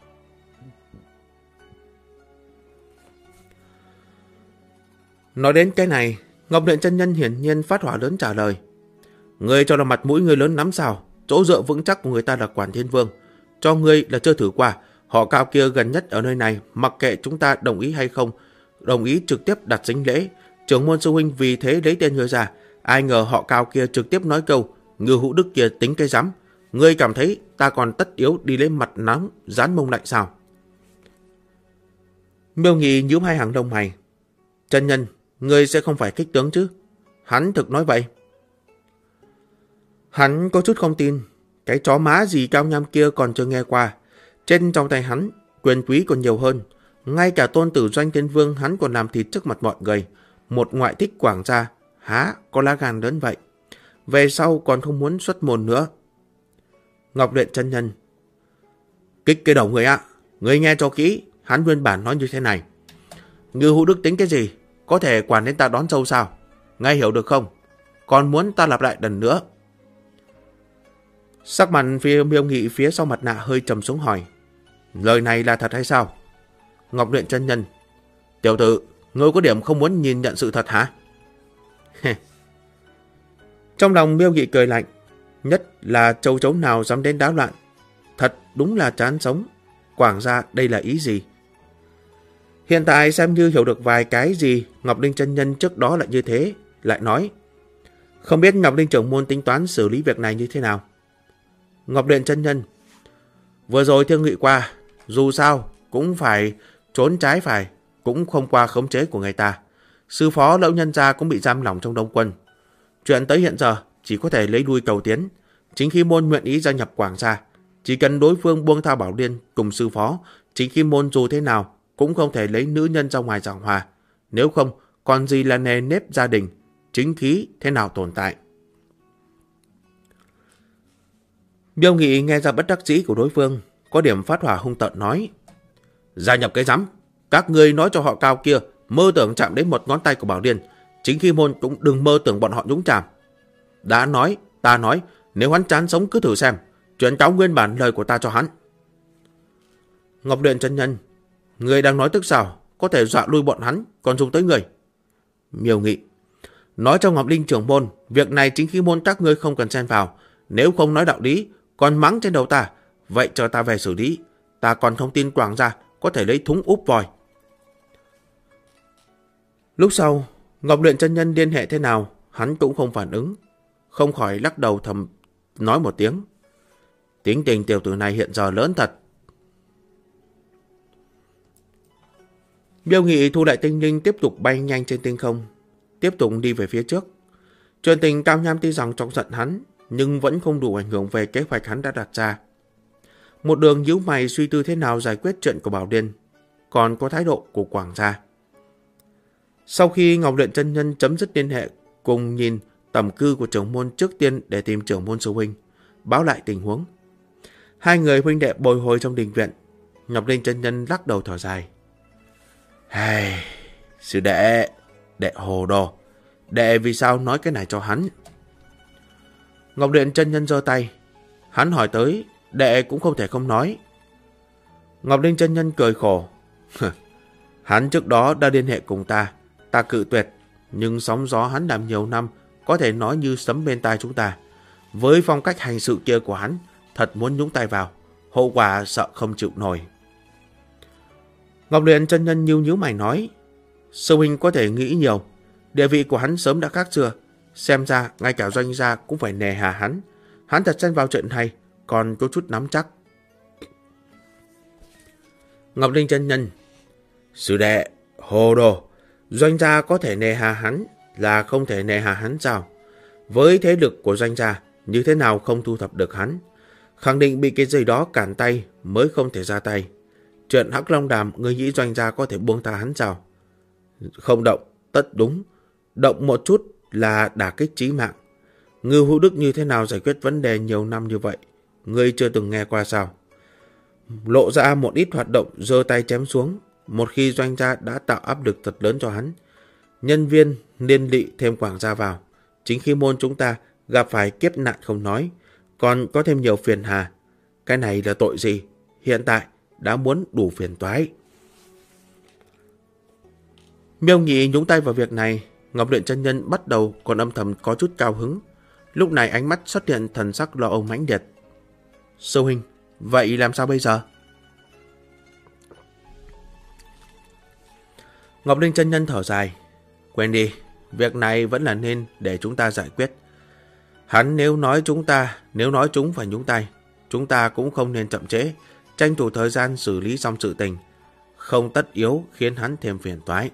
Nói đến cái này, Ngọc Luyện chân nhân hiển nhiên phát hỏa lớn trả lời. Ngươi cho là mặt mũi ngươi lớn lắm sao? Chỗ dựa vững chắc của người ta là Quản Thiên Vương. Cho ngươi là chưa thử qua, họ Cao kia gần nhất ở nơi này, mặc kệ chúng ta đồng ý hay không, đồng ý trực tiếp đặt dính lễ. Trưởng môn sư huynh vì thế lấy tên ngươi ra, ai ngờ họ Cao kia trực tiếp nói câu, Ngưu Hữu Đức kia tính cái rắm. Ngươi cảm thấy ta còn tất yếu đi lên mặt nóng, dán mông lạnh sao? Miêu Nghị nhíu hai hàng lông mày. Chân nhân, ngươi sẽ không phải kích tướng chứ? Hắn thực nói vậy. Hắn có chút không tin, cái chó má gì Cao Nham kia còn chưa nghe qua. Trên trong tay hắn, quyền quý còn nhiều hơn. Ngay cả tôn tử Doanh Thiên Vương hắn còn làm thịt trước mặt mọi người. Một ngoại thích Quảng gia, há có lá gan lớn vậy. Về sau còn không muốn xuất môn nữa. Ngọc Luyện chân nhân, Kích cái đầu người ạ. Người nghe cho kỹ, hắn nguyên bản nói như thế này. Ngư Hữu Đức tính cái gì? Có thể quản đến ta đón dâu sao? Nghe hiểu được không? Còn muốn ta lặp lại lần nữa. Sắc mặt Miêu Nghị phía sau mặt nạ hơi trầm xuống hỏi. Lời này là thật hay sao? Ngọc Luyện chân nhân. Tiểu tử, ngươi có điểm không muốn nhìn nhận sự thật hả? Trong lòng Miêu Nghị cười lạnh. Nhất là châu chấu nào dám đến đáo loạn. Thật đúng là chán sống. Quảng gia đây là ý gì? Hiện tại xem như hiểu được vài cái gì Ngọc Linh chân nhân trước đó lại như thế. Lại nói. Không biết Ngọc Linh trưởng môn tính toán xử lý việc này như thế nào? Ngọc Luyện chân nhân. Vừa rồi thương nghị qua. Dù sao cũng phải trốn trái phải. Cũng không qua khống chế của người ta. Sư phó lão nhân gia cũng bị giam lỏng trong Đông Quân. Chuyện tới hiện giờ chỉ có thể lấy đuôi cầu tiến. Chính khi môn nguyện ý gia nhập Quảng gia, chỉ cần đối phương buông tha Bảo Liên cùng sư phó, chính khi môn dù thế nào cũng không thể lấy nữ nhân ra ngoài giảng hòa. Nếu không, còn gì là nề nếp gia đình, chính khí thế nào tồn tại. Miêu Nghị nghe ra bất đắc dĩ của đối phương, có điểm phát hỏa hung tợn nói. Gia nhập cái rắm, các ngươi nói cho họ cao kia, mơ tưởng chạm đến một ngón tay của Bảo Liên, chính khi môn cũng đừng mơ tưởng bọn họ nhúng chàm. Đã nói, ta nói, nếu hắn chán sống cứ thử xem, chuyển cáo nguyên bản lời của ta cho hắn. Ngọc Luyện chân nhân, người đang nói tức sao, có thể dọa lui bọn hắn, còn dùng tới người. Miêu Nghị, nói cho Ngọc Linh trưởng môn, việc này chính khi môn các ngươi không cần xen vào, nếu không nói đạo lý, còn mắng trên đầu ta, vậy cho ta về xử lý, ta còn không tin Quảng gia có thể lấy thúng úp vòi. Lúc sau, Ngọc Luyện chân nhân liên hệ thế nào, hắn cũng không phản ứng, không khỏi lắc đầu thầm nói một tiếng. Tính tình tiểu tử này hiện giờ lớn thật. Miêu Nghị thu lại tinh linh tiếp tục bay nhanh trên tinh không, tiếp tục đi về phía trước. Chuyện tình Cao Nham tuy rằng chọc giận hắn, nhưng vẫn không đủ ảnh hưởng về kế hoạch hắn đã đặt ra. Một đường nhíu mày suy tư thế nào giải quyết chuyện của Bảo Liên, còn có thái độ của Quảng gia. Sau khi Ngọc Luyện chân nhân chấm dứt liên hệ, cùng nhìn tầm cư của trưởng môn trước tiên để tìm trưởng môn sư huynh, báo lại tình huống. Hai người huynh đệ bồi hồi trong đình viện. Ngọc Linh chân nhân lắc đầu thở dài. Hey, sư đệ, đệ hồ đồ, đệ vì sao nói cái này cho hắn? Ngọc Luyện chân nhân giơ tay. Hắn hỏi tới, đệ cũng không thể không nói. Ngọc Linh chân nhân cười khổ. Hắn trước đó đã liên hệ cùng ta cự tuyệt, nhưng sóng gió hắn làm nhiều năm, có thể nói như sấm bên tai chúng ta. Với phong cách hành sự kia của hắn, thật muốn nhúng tay vào, hậu quả sợ không chịu nổi. Ngọc Luyện chân nhân nhíu mày nói, sư huynh có thể nghĩ nhiều, địa vị của hắn sớm đã khác xưa, xem ra ngay cả doanh gia cũng phải nề hà hắn. Hắn thật xen vào chuyện này, còn có chút nắm chắc. Ngọc Linh chân nhân, sư đệ, hồ đồ, doanh gia có thể nề hà hắn là không thể nề hà hắn sao? Với thế lực của doanh gia, như thế nào không thu thập được hắn? Khẳng định bị cái gì đó cản tay mới không thể ra tay. Chuyện Hắc Long Đàm, người nghĩ doanh gia có thể buông tha hắn sao? Không động, tất đúng. Động một chút là đả kích chí mạng. Ngư Hữu Đức như thế nào giải quyết vấn đề nhiều năm như vậy? Ngươi chưa từng nghe qua sao? Lộ ra một ít hoạt động giơ tay chém xuống. Một khi doanh gia đã tạo áp lực thật lớn cho hắn, nhân viên liên lụy thêm Quảng gia vào, chính khi môn chúng ta gặp phải kiếp nạn không nói, còn có thêm nhiều phiền hà. Cái này là tội gì? Hiện tại đã muốn đủ phiền toái. Miêu Nghị nhúng tay vào việc này. Ngọc Luyện chân nhân bắt đầu còn âm thầm có chút cao hứng. Lúc này ánh mắt xuất hiện thần sắc lo âu mãnh liệt. Sư huynh, vậy làm sao bây giờ? Ngọc Linh chân nhân thở dài. Quên đi, việc này vẫn là nên để chúng ta giải quyết. Hắn nếu nói chúng phải nhúng tay, chúng ta cũng không nên chậm trễ, tranh thủ thời gian xử lý xong sự tình, không tất yếu khiến hắn thêm phiền toái.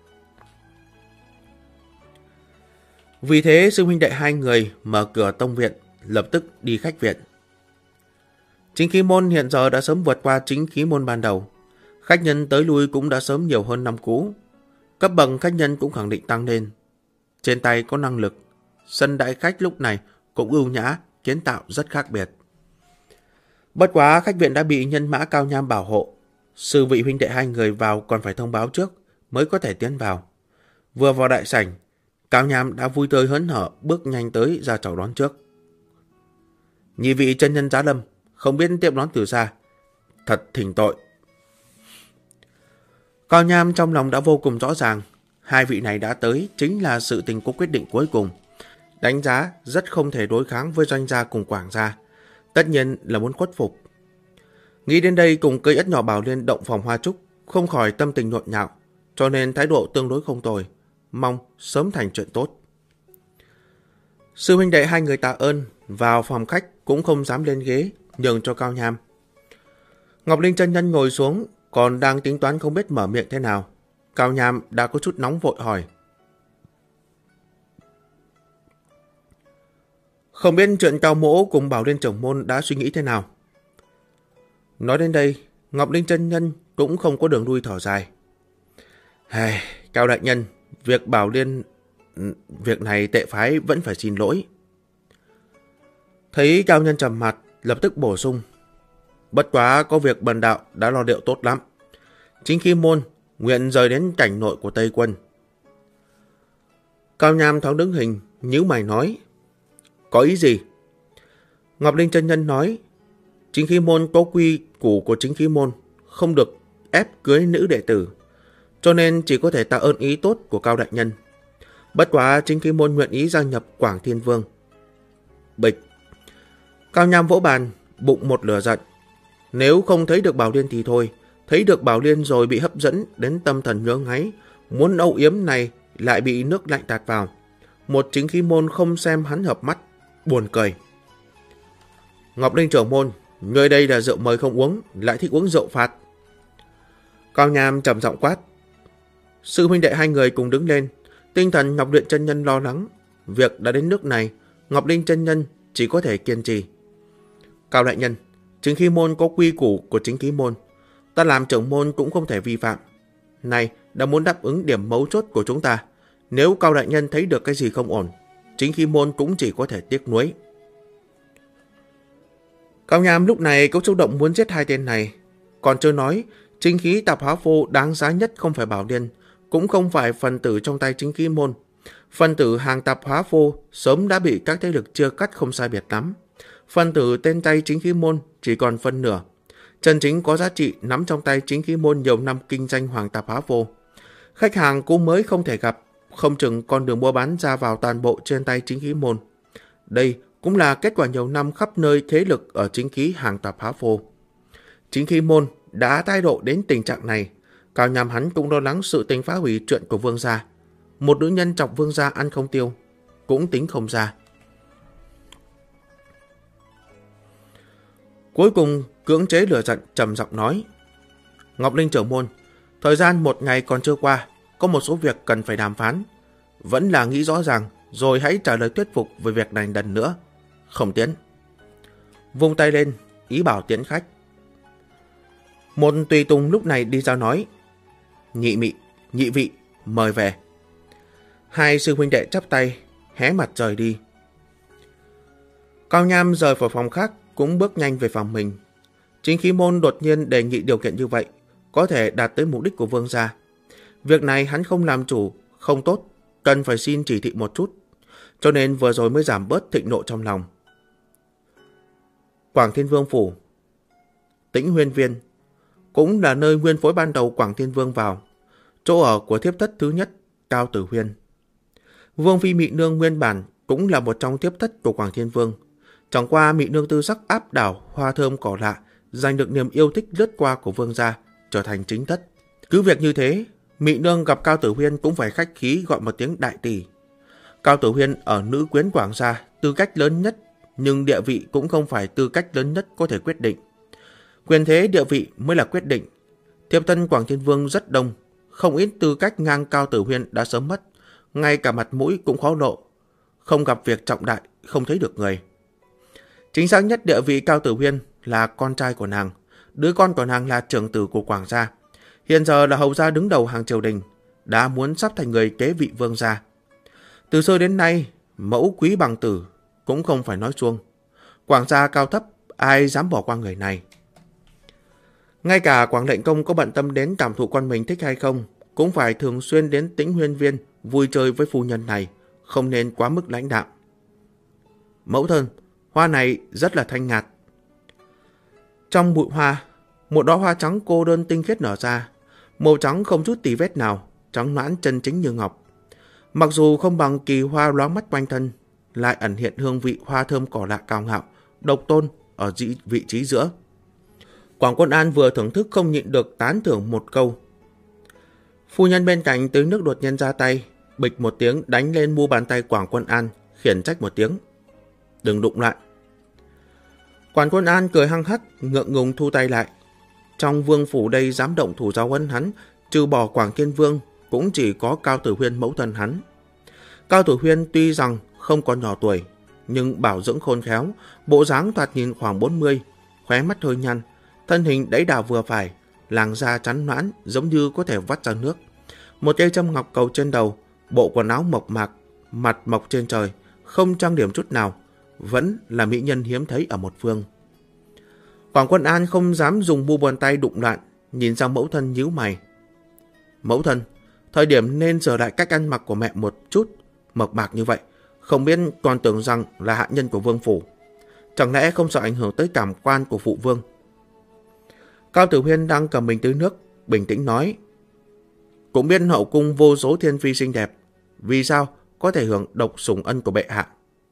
Vì thế sư huynh đệ hai người mở cửa tông viện, lập tức đi khách viện. Chính khí môn hiện giờ đã sớm vượt qua chính khí môn ban đầu. Khách nhân tới lui cũng đã sớm nhiều hơn năm cũ. Cấp bậc khách nhân cũng khẳng định tăng lên. Trên tay có năng lực, sân đại khách lúc này cũng ưu nhã, kiến tạo rất khác biệt. Bất quá khách viện đã bị nhân mã Cao Nham bảo hộ. Sư vị huynh đệ hai người vào còn phải thông báo trước mới có thể tiến vào. Vừa vào đại sảnh, Cao Nham đã vui tươi hớn hở bước nhanh tới ra chào đón trước. Nhị vị chân nhân giá lâm, không biết tiếp đón từ xa, thật thỉnh tội. Cao Nham trong lòng đã vô cùng rõ ràng, hai vị này đã tới chính là sự tình có quyết định cuối cùng. Đánh giá rất không thể đối kháng với Doanh gia cùng Quảng gia, tất nhiên là muốn khuất phục. Nghĩ đến đây cùng cây ất nhỏ Bảo Liên động phòng hoa trúc, không khỏi tâm tình nhộn nhạo, cho nên thái độ tương đối không tồi, mong sớm thành chuyện tốt. Sư huynh đệ hai người tạ ơn, vào phòng khách cũng không dám lên ghế, nhường cho Cao Nham. Ngọc Linh chân nhân ngồi xuống, còn đang tính toán không biết mở miệng thế nào. Cao Nham đã có chút nóng vội hỏi. Không biết chuyện Cao Mỗ cùng Bảo Liên trưởng môn đã suy nghĩ thế nào? Nói đến đây, Ngọc Linh chân nhân cũng không có đường lui thở dài. Cao đại nhân, việc Bảo Liên... việc này tệ phái vẫn phải xin lỗi. Thấy Cao nhân trầm mặt, lập tức bổ sung. Bất quá có việc bần đạo đã lo liệu tốt lắm. Chính khí môn nguyện rời đến cảnh nội của Tây Quân. Cao Nham thoáng đứng hình, nhíu mày nói. Có ý gì? Ngọc Linh chân nhân nói. Chính khí môn có quy củ của chính khí môn, không được ép cưới nữ đệ tử, cho nên chỉ có thể tạ ơn ý tốt của Cao đại nhân. Bất quá chính khí môn nguyện ý gia nhập Quảng Thiên Vương. Bịch. Cao Nham vỗ bàn, bụng một lửa giận. Nếu không thấy được Bảo Liên thì thôi, thấy được Bảo Liên rồi bị hấp dẫn đến tâm thần ngứa ngáy, muốn âu yếm này lại bị nước lạnh tạt vào. Một chính khí môn không xem hắn hợp mắt, buồn cười. Ngọc Linh trưởng môn, người đây là rượu mời không uống, lại thích uống rượu phạt. Cao Nham trầm giọng quát. Sư huynh đệ hai người cùng đứng lên. Tinh thần Ngọc Luyện chân nhân lo lắng. Việc đã đến nước này, Ngọc Linh chân nhân chỉ có thể kiên trì. Cao đại nhân, chính khí môn có quy củ của chính khí môn, ta làm trưởng môn cũng không thể vi phạm. Này đã muốn đáp ứng điểm mấu chốt của chúng ta. Nếu Cao đại nhân thấy được cái gì không ổn, chính khí môn cũng chỉ có thể tiếc nuối. Cao Nham lúc này có xúc động muốn giết hai tên này. Còn chưa nói, chính khí tạp hóa phô đáng giá nhất không phải Bảo Liên, cũng không phải phần tử trong tay chính khí môn. Phần tử hàng tạp hóa phô sớm đã bị các thế lực chia cắt không sai biệt lắm. Phần tử tên tay chính khí môn chỉ còn phân nửa. Chân chính có giá trị nắm trong tay chính khí môn nhiều năm kinh doanh hoàng tạp hóa phô. Khách hàng cũ mới không thể gặp, không chừng con đường mua bán ra vào toàn bộ trên tay chính khí môn. Đây cũng là kết quả nhiều năm khắp nơi thế lực ở chính khí hàng tạp hóa phô. Chính khí môn đã thái độ đến tình trạng này, Cao Nham hắn cũng lo lắng sự tình phá hủy chuyện của vương gia. Một nữ nhân chọc vương gia ăn không tiêu, cũng tính không ra. Cuối cùng cưỡng chế lửa giận trầm giọng nói. Ngọc Linh trưởng môn, thời gian một ngày còn chưa qua, có một số việc cần phải đàm phán. Vẫn là nghĩ rõ ràng, rồi hãy trả lời thuyết phục về việc này lần nữa. Không tiến. Vung tay lên, ý bảo tiến khách. Một tùy tùng lúc này đi ra nói. Nhị vị, mời về. Hai sư huynh đệ chắp tay, hé mặt rời đi. Cao Nham rời khỏi phòng khác, cũng bước nhanh về phòng mình. Chính khí môn đột nhiên đề nghị điều kiện như vậy, có thể đạt tới mục đích của vương gia. Việc này hắn không làm chủ, không tốt, cần phải xin chỉ thị một chút, cho nên vừa rồi mới giảm bớt thịnh nộ trong lòng. Quảng Thiên Vương phủ, Tĩnh Huyên Viên, cũng là nơi nguyên phối ban đầu Quảng Thiên Vương vào, chỗ ở của thiếp thất thứ nhất, Cao Tử Huyên. Vương phi Mị Nương nguyên bản cũng là một trong thiếp thất của Quảng Thiên Vương. Chẳng qua Mị Nương tư sắc áp đảo, hoa thơm cỏ lạ, giành được niềm yêu thích lướt qua của vương gia, trở thành chính thất. Cứ việc như thế, Mị Nương gặp Cao Tử Huyên cũng phải khách khí gọi một tiếng đại tỷ. Cao Tử Huyên ở nữ quyến Quảng gia tư cách lớn nhất, nhưng địa vị cũng không phải tư cách lớn nhất có thể quyết định. Quyền thế địa vị mới là quyết định. Thiếp thân Quảng Thiên Vương rất đông, không ít tư cách ngang Cao Tử Huyên đã sớm mất, ngay cả mặt mũi cũng khó lộ. Không gặp việc trọng đại, không thấy được người. Chính xác nhất địa vị Cao Tử Huyên là con trai của nàng. Đứa con của nàng là trưởng tử của Quảng gia. Hiện giờ là hầu gia đứng đầu hàng triều đình, đã muốn sắp thành người kế vị vương gia. Từ xưa đến nay, mẫu quý bằng tử cũng không phải nói suông. Quảng gia cao thấp ai dám bỏ qua người này. Ngay cả Quảng lệnh công có bận tâm đến cảm thụ con mình thích hay không, cũng phải thường xuyên đến Tĩnh Huyên Viên vui chơi với phu nhân này, không nên quá mức lãnh đạm. Mẫu thân, hoa này rất là thanh ngạt. Trong bụi hoa, một đóa hoa trắng cô đơn tinh khiết nở ra, màu trắng không chút tì vết nào, trắng nõn chân chính như ngọc. Mặc dù không bằng kỳ hoa loáng mắt quanh thân, lại ẩn hiện hương vị hoa thơm cỏ lạ cao ngạo, độc tôn ở vị trí giữa. Quảng Quân An vừa thưởng thức không nhịn được tán thưởng một câu. Phu nhân bên cạnh tưới nước đột nhiên ra tay, bịch một tiếng đánh lên mu bàn tay Quảng Quân An, khiển trách một tiếng. Đừng đụng lại. Quảng Quân An cười hăng hắc, ngượng ngùng thu tay lại. Trong vương phủ đây dám động thủ giáo huấn hắn, trừ bỏ Quảng Thiên Vương, cũng chỉ có Cao Tử Huyên mẫu thân hắn. Cao Tử Huyên tuy rằng không còn nhỏ tuổi, nhưng bảo dưỡng khôn khéo, bộ dáng thoạt nhìn khoảng 40, khóe mắt hơi nhăn, thân hình đẫy đà vừa phải, làn da trắng nõn giống như có thể vắt ra nước. Một cây châm ngọc cầu trên đầu, bộ quần áo mộc mạc, mặt mọc trên trời, không trang điểm chút nào, vẫn là mỹ nhân hiếm thấy ở một phương. Quảng Quân An không dám dùng mu bàn tay đụng loạn, nhìn sang mẫu thân nhíu mày. Mẫu thân, thời điểm nên sửa lại cách ăn mặc của mẹ một chút, mộc mạc như vậy, không biết còn tưởng rằng là hạ nhân của vương phủ. Chẳng lẽ không sợ ảnh hưởng tới cảm quan của phụ vương? Cao Tử Huyên đang cầm bình tưới nước, bình tĩnh nói. Cũng biết hậu cung vô số thiên phi xinh đẹp, vì sao có thể hưởng độc sủng ân của bệ hạ?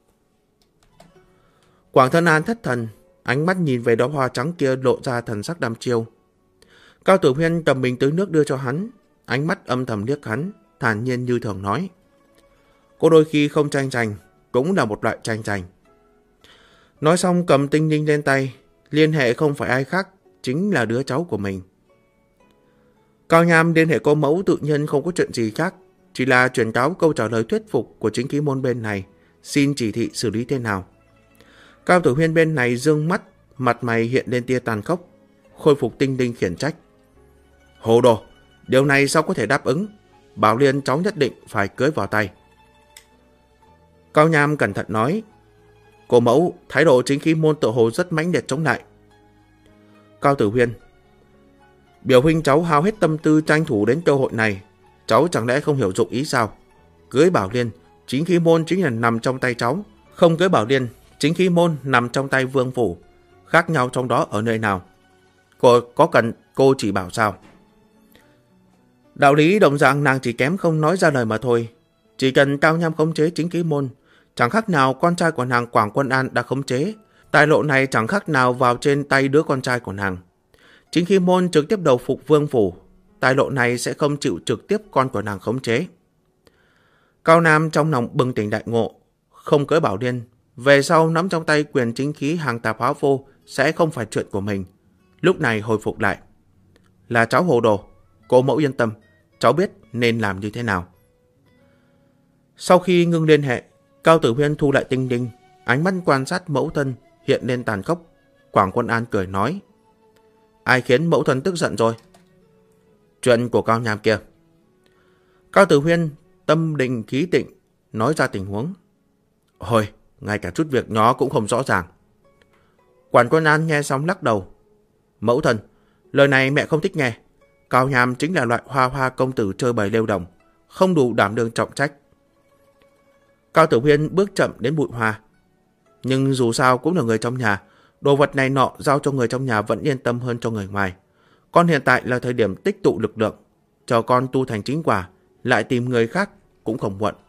Quảng Thân An thất thần, ánh mắt nhìn về đóa hoa trắng kia lộ ra thần sắc đăm chiêu. Cao Tử Huyên cầm bình tưới nước đưa cho hắn, ánh mắt âm thầm liếc hắn, thản nhiên như thường nói. Cô đôi khi không tranh giành, cũng là một loại tranh giành. Nói xong cầm tinh linh lên tay, liên hệ không phải ai khác, chính là đứa cháu của mình. Cao Nham liên hệ cô mẫu tự nhiên không có chuyện gì khác, chỉ là truyền cáo câu trả lời thuyết phục của chính khí môn bên này, xin chỉ thị xử lý thế nào. Cao Tử Huyên bên này dương mắt, mặt mày hiện lên tia tàn khốc, khôi phục tinh linh khiển trách. Hồ đồ, điều này sao có thể đáp ứng? Bảo Liên cháu nhất định phải cưới vào tay. Cao Nham cẩn thận nói. Cô mẫu, thái độ chính khí môn tự hồ rất mãnh liệt chống lại. Cao Tử Huyên, biểu huynh cháu hao hết tâm tư tranh thủ đến cơ hội này, cháu chẳng lẽ không hiểu dụng ý sao? Cưới Bảo Liên, chính khí môn chính là nằm trong tay cháu. Không cưới Bảo Liên, chính khí môn nằm trong tay vương phủ. Khác nhau trong đó ở nơi nào? Cô có cần cô chỉ bảo sao? Đạo lý đồng dạng nàng chỉ kém không nói ra lời mà thôi. Chỉ cần Cao Nham khống chế chính khí môn, chẳng khác nào con trai của nàng Quảng Quân An đã khống chế. Tài lộ này chẳng khác nào vào trên tay đứa con trai của nàng. Chính khí môn trực tiếp đầu phục vương phủ, tài lộ này sẽ không chịu trực tiếp con của nàng khống chế. Cao Nam trong lòng bừng tỉnh đại ngộ, không cưới Bảo Liên, về sau nắm trong tay quyền chính khí hàng tạp hóa vô sẽ không phải chuyện của mình. Lúc này hồi phục lại. Là cháu hồ đồ, cô mẫu yên tâm, cháu biết nên làm như thế nào. Sau khi ngưng liên hệ, Cao Tử Huyên thu lại tinh linh, ánh mắt quan sát mẫu thân hiện lên tàn khốc. Quảng Quân An cười nói. Ai khiến mẫu thân tức giận rồi? Chuyện của Cao Nham kia. Cao Tử Huyên tâm định khí tịnh, nói ra tình huống. Ôi, ngay cả chút việc nhỏ cũng không rõ ràng. Quảng Quân An nghe xong lắc đầu. Mẫu thân, lời này mẹ không thích nghe. Cao Nham chính là loại hoa hoa công tử chơi bời lêu đồng, không đủ đảm đương trọng trách. Cao Tử Huyên bước chậm đến bụi hoa. Nhưng dù sao cũng là người trong nhà, đồ vật này nọ giao cho người trong nhà vẫn yên tâm hơn cho người ngoài. Con hiện tại là thời điểm tích tụ lực lượng, chờ con tu thành chính quả, lại tìm người khác cũng không muộn.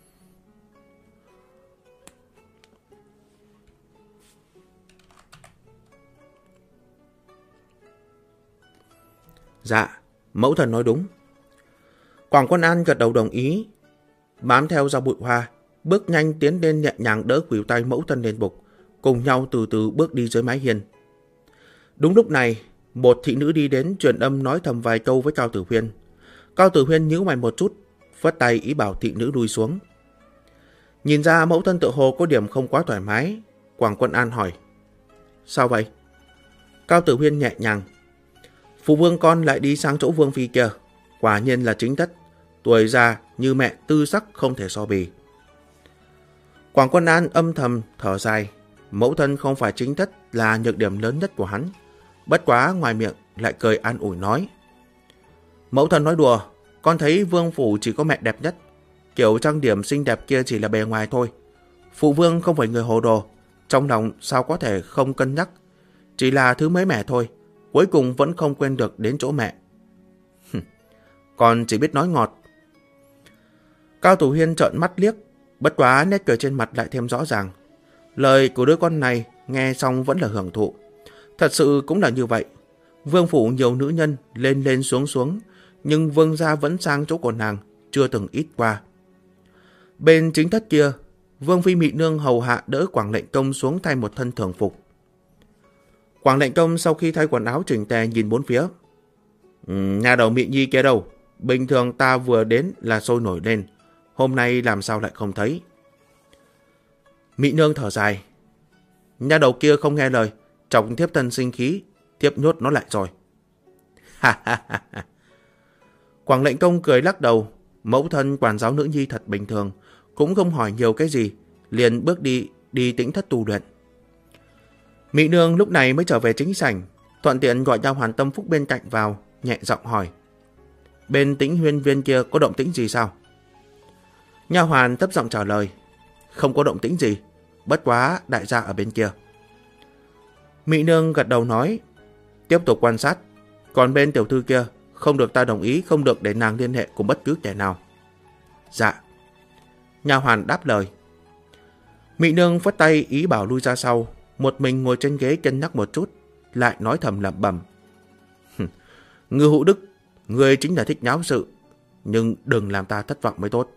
Dạ, mẫu thần nói đúng. Quảng Quân An gật đầu đồng ý, bám theo ra bụi hoa, bước nhanh tiến lên nhẹ nhàng đỡ khuỷu tay mẫu thân lên bục, cùng nhau từ từ bước đi dưới mái hiên. Đúng lúc này, một thị nữ đi đến truyền âm nói thầm vài câu với Cao Tử Huyên. Cao Tử Huyên nhíu mày một chút, phất tay ý bảo thị nữ lui xuống. Nhìn ra mẫu thân tự hồ có điểm không quá thoải mái, Quảng Quân An hỏi. Sao vậy? Cao Tử Huyên nhẹ nhàng. Phụ vương con lại đi sang chỗ vương phi kia, quả nhiên là chính thất, tuổi già như mẹ tư sắc không thể so bì. Quảng Quân An âm thầm thở dài, Mẫu thân không phải chính thất là nhược điểm lớn nhất của hắn. Bất quá ngoài miệng lại cười an ủi nói. Mẫu thân nói đùa, con thấy vương phủ chỉ có mẹ đẹp nhất. Kiểu trang điểm xinh đẹp kia chỉ là bề ngoài thôi. Phụ vương không phải người hồ đồ, trong lòng sao có thể không cân nhắc. Chỉ là thứ mới mẻ thôi, cuối cùng vẫn không quên được đến chỗ mẹ. Con chỉ biết nói ngọt. Cao Thủ Hiên trợn mắt liếc, bất quá nét cười trên mặt lại thêm rõ ràng. Lời của đứa con này nghe xong vẫn là hưởng thụ. Thật sự cũng là như vậy. Vương phủ nhiều nữ nhân lên lên xuống xuống, nhưng vương gia vẫn sang chỗ của nàng, chưa từng ít qua. Bên chính thất kia, Vương phi Mị Nương hầu hạ đỡ Quảng Lệnh Công xuống thay một thân thường phục. Quảng Lệnh Công sau khi thay quần áo chỉnh tề nhìn bốn phía. Nhà đầu Mị Nhi kia đâu? Bình thường ta vừa đến là sôi nổi lên, hôm nay làm sao lại không thấy? Mị Nương thở dài. Nhà đầu kia không nghe lời, trọng thiếp thân sinh khí, thiếp nhốt nó lại rồi. Quảng Lệnh Công cười lắc đầu. Mẫu thân quản giáo nữ nhi thật bình thường, cũng không hỏi nhiều cái gì, liền bước đi tĩnh thất tu luyện. Mị Nương lúc này mới trở về chính sảnh, thuận tiện gọi nha hoàn Tâm Phúc bên cạnh vào, nhẹ giọng hỏi. Bên Tĩnh Huyên Viên kia có động tĩnh gì sao? Nha hoàn thấp giọng trả lời. Không có động tĩnh gì, bất quá đại gia ở bên kia. Mị Nương gật đầu nói. Tiếp tục quan sát, còn bên tiểu thư kia không được ta đồng ý, không được để nàng liên hệ cùng bất cứ kẻ nào. Dạ. Nha hoàn đáp lời. Mị Nương phất tay ý bảo lui ra sau, một mình ngồi trên ghế cân nhắc một chút, lại nói thầm lẩm bẩm. Ngư Hữu Đức, ngươi chính là thích nháo sự, nhưng đừng làm ta thất vọng mới tốt.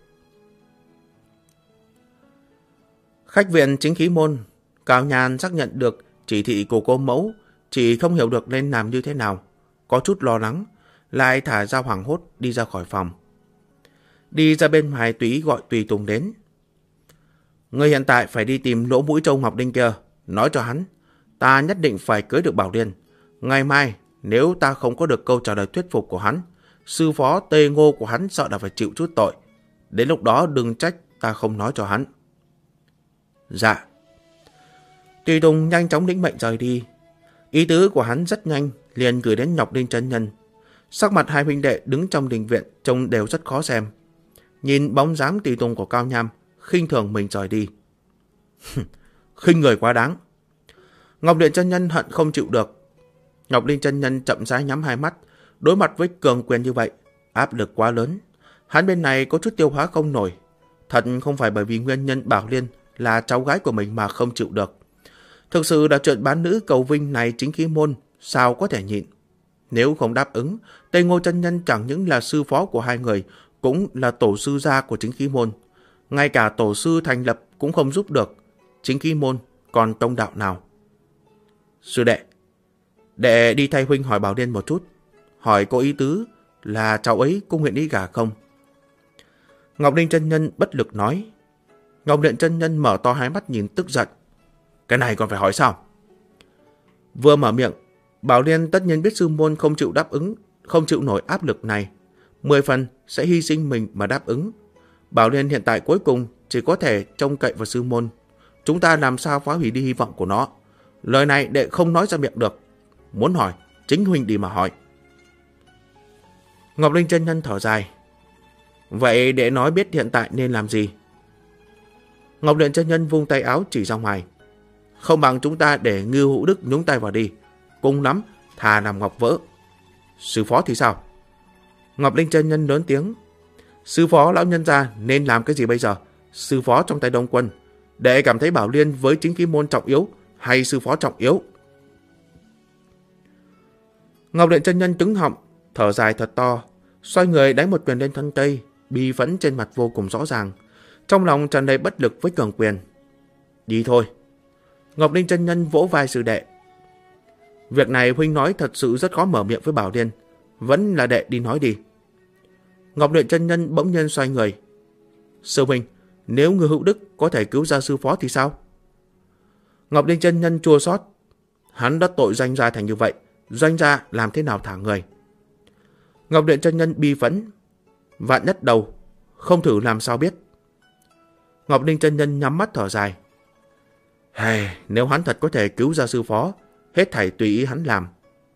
Khách viện Chính Khí Môn, Cao Nhàn xác nhận được chỉ thị của cô mẫu, chỉ không hiểu được nên làm như thế nào, có chút lo lắng, lại thả ra hoảng hốt đi ra khỏi phòng. Đi ra bên ngoài tùy ý gọi Tùy Tùng đến. Ngươi hiện tại phải đi tìm lỗ mũi Châu Ngọc Đinh kia, nói cho hắn, ta nhất định phải cưới được Bảo Liên. Ngày mai, nếu ta không có được câu trả lời thuyết phục của hắn, sư phó Tê Ngô của hắn sợ là phải chịu chút tội. Đến lúc đó đừng trách ta không nói cho hắn. Dạ. Tùy Tùng nhanh chóng lĩnh mệnh rời đi. Ý tứ của hắn rất nhanh, liền gửi đến Ngọc Đinh chân nhân. Sắc mặt hai huynh đệ đứng trong đình viện trông đều rất khó xem. Nhìn bóng dáng Tùy Tùng của Cao Nham, khinh thường mình rời đi. Khinh người quá đáng. Ngọc Điện chân nhân hận không chịu được. Ngọc Đinh chân nhân chậm rãi nhắm hai mắt, đối mặt với cường quyền như vậy, áp lực quá lớn. Hắn bên này có chút tiêu hóa không nổi. Thật không phải bởi vì nguyên nhân Bảo Liên là cháu gái của mình mà không chịu được. Thực sự là chuyện bán nữ cầu vinh này Chính Khí Môn, sao có thể nhịn. Nếu không đáp ứng, Tây Ngô chân nhân chẳng những là sư phó của hai người, cũng là tổ sư gia của Chính Khí Môn. Ngay cả tổ sư thành lập cũng không giúp được. Chính Khí Môn còn tông đạo nào? Sư đệ, đệ đi thay huynh hỏi Bảo Liên một chút, hỏi có ý tứ là cháu ấy cũng nguyện ý gả không? Ngọc Đinh chân nhân bất lực nói. Ngọc Điện chân nhân mở to hai mắt nhìn tức giận. Cái này còn phải hỏi sao? Vừa mở miệng, Bảo Liên tất nhiên biết sư môn không chịu đáp ứng, không chịu nổi áp lực này. 10 phần sẽ hy sinh mình mà đáp ứng. Bảo Liên hiện tại cuối cùng chỉ có thể trông cậy vào sư môn. Chúng ta làm sao phá hủy đi hy vọng của nó? Lời này đệ không nói ra miệng được. Muốn hỏi, chính huynh đi mà hỏi. Ngọc Linh chân nhân thở dài. Vậy đệ nói biết hiện tại nên làm gì? Ngọc Điện chân nhân vung tay áo chỉ ra ngoài. Không bằng chúng ta để Ngưu Hữu Đức nhúng tay vào đi. Cùng lắm, thà làm ngọc vỡ. Sư phó thì sao? Ngọc Linh chân nhân lớn tiếng. Sư phó lão nhân gia nên làm cái gì bây giờ? Sư phó trong tay Đông Quân. Đệ cảm thấy Bảo Liên với Chính Khí Môn trọng yếu hay sư phó trọng yếu? Ngọc Điện chân nhân cứng họng, thở dài thật to, xoay người đánh một quyền lên thân cây, bi phẫn trên mặt vô cùng rõ ràng, trong lòng tràn đầy bất lực với cường quyền. Đi thôi. Ngọc Linh chân nhân vỗ vai sư đệ. Việc này huynh nói thật sự rất khó mở miệng với Bảo Liên, vẫn là đệ đi nói đi. Ngọc Điện chân nhân bỗng nhiên xoay người. Sư huynh, nếu Ngưu Hữu Đức có thể cứu ra sư phó thì sao? Ngọc Linh chân nhân chua xót. Hắn đã tội Doanh gia thành như vậy, Doanh gia làm thế nào thả người? Ngọc Điện chân nhân bi phẫn. Vạn nhất đầu, không thử làm sao biết. Ngọc Linh chân nhân nhắm mắt thở dài. Nếu hắn thật có thể cứu ra sư phó, hết thảy tùy ý hắn làm.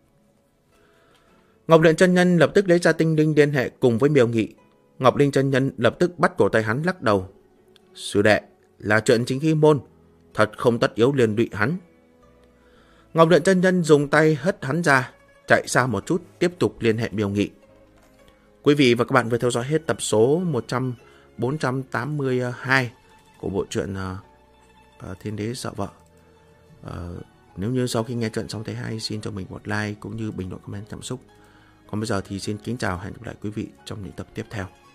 Ngọc Luyện chân nhân lập tức lấy ra tinh linh liên hệ cùng với Miêu Nghị. Ngọc Linh chân nhân lập tức bắt cổ tay hắn lắc đầu. Sư đệ, là chuyện chính khí môn, thật không tất yếu liên lụy hắn. Ngọc Luyện chân nhân dùng tay hất hắn ra, chạy xa một chút, tiếp tục liên hệ Miêu Nghị. Quý vị và các bạn vừa theo dõi hết tập số 482 của bộ truyện Thiên Đế Sợ Vợ. Nếu như sau khi nghe chuyện xong thấy hay, xin cho mình một like cũng như bình luận comment cảm xúc. Còn bây giờ thì xin kính chào, hẹn gặp lại quý vị trong những tập tiếp theo.